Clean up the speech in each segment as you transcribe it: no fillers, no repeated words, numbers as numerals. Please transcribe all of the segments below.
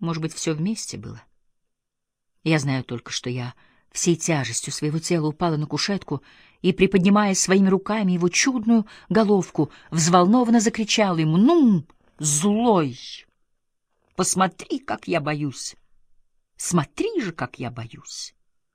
Может быть, все вместе было. Я знаю только, что я всей тяжестью своего тела упала на кушетку и, приподнимая своими руками его чудную головку, взволнованно закричала ему: «Ну, злой! Посмотри, как я боюсь! Смотри же, как я боюсь!»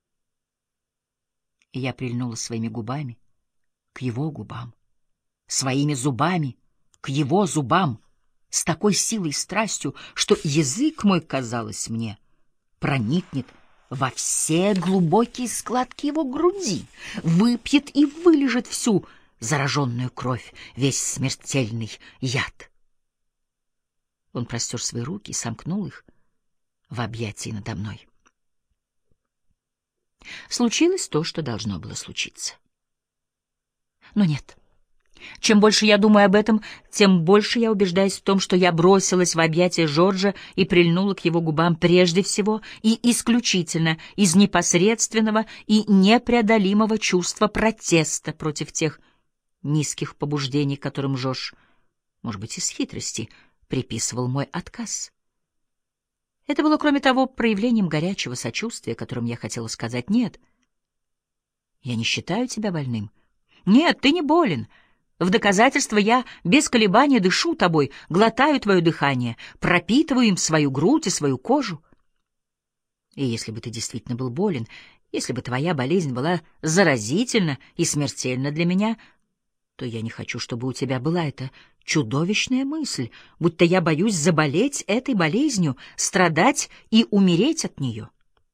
И я прильнула своими губами к его губам, своими зубами к его зубам, с такой силой и страстью, что язык мой, казалось мне, проникнет во все глубокие складки его груди, выпьет и вылежит всю зараженную кровь, весь смертельный яд. Он простер свои руки и сомкнул их в объятии надо мной. Случилось то, что должно было случиться. Но нет. Чем больше я думаю об этом, тем больше я убеждаюсь в том, что я бросилась в объятия Жоржа и прильнула к его губам прежде всего и исключительно из непосредственного и непреодолимого чувства протеста против тех низких побуждений, которым Жорж, может быть, из хитрости, приписывал мой отказ. Это было, кроме того, проявлением горячего сочувствия, которым я хотела сказать: «Нет, я не считаю тебя больным. Нет, ты не болен. В доказательство я без колебания дышу тобой, глотаю твое дыхание, пропитываю им свою грудь и свою кожу. И если бы ты действительно был болен, если бы твоя болезнь была заразительна и смертельна для меня, то я не хочу, чтобы у тебя была эта чудовищная мысль, будто я боюсь заболеть этой болезнью, страдать и умереть от нее».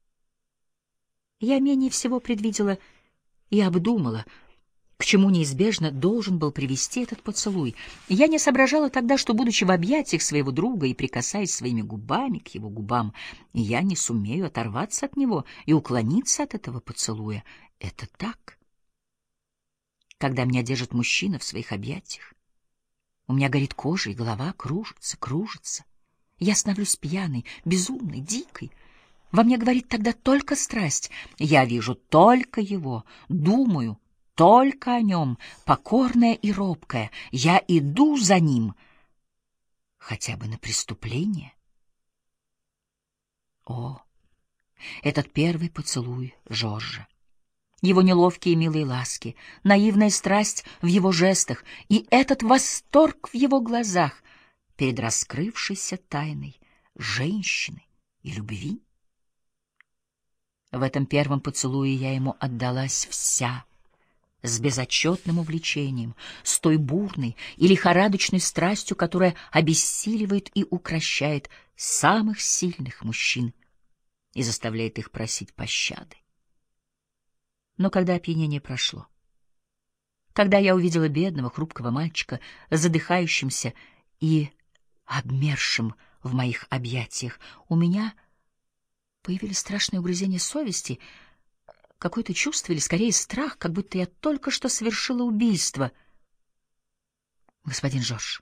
Я менее всего предвидела и обдумала, к чему неизбежно должен был привести этот поцелуй. Я не соображала тогда, что, будучи в объятиях своего друга и прикасаясь своими губами к его губам, я не сумею оторваться от него и уклониться от этого поцелуя. Это так. Когда меня держит мужчина в своих объятиях, у меня горит кожа, и голова кружится, кружится. Я становлюсь пьяной, безумной, дикой. Во мне говорит тогда только страсть. Я вижу только его, думаю только о нем, покорная и робкая. Я иду за ним, хотя бы на преступление. О, этот первый поцелуй Жоржа! Его неловкие милые ласки, наивная страсть в его жестах и этот восторг в его глазах перед раскрывшейся тайной женщины и любви. В этом первом поцелуе я ему отдалась вся, с безотчетным увлечением, с той бурной и лихорадочной страстью, которая обессиливает и укрощает самых сильных мужчин и заставляет их просить пощады. Но когда опьянение прошло, когда я увидела бедного, хрупкого мальчика, задыхающимся и обмершим в моих объятиях, у меня появились страшные угрызения совести, какое-то чувство, или скорее страх, как будто я только что совершила убийство. Господин Жорж,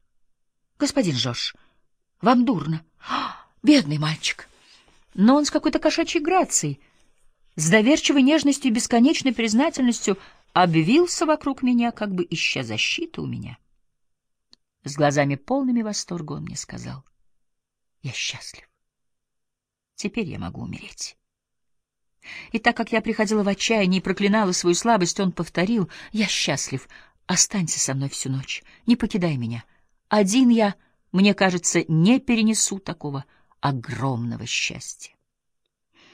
вам дурно. Бедный мальчик! Но он с какой-то кошачьей грацией, с доверчивой нежностью и бесконечной признательностью обвился вокруг меня, как бы ища защиты у меня. С глазами полными восторга он мне сказал: «Я счастлив. Теперь я могу умереть». И так как я приходила в отчаяние и проклинала свою слабость, он повторил: «Я счастлив. Останься со мной всю ночь. Не покидай меня. Один я, мне кажется, не перенесу такого огромного счастья».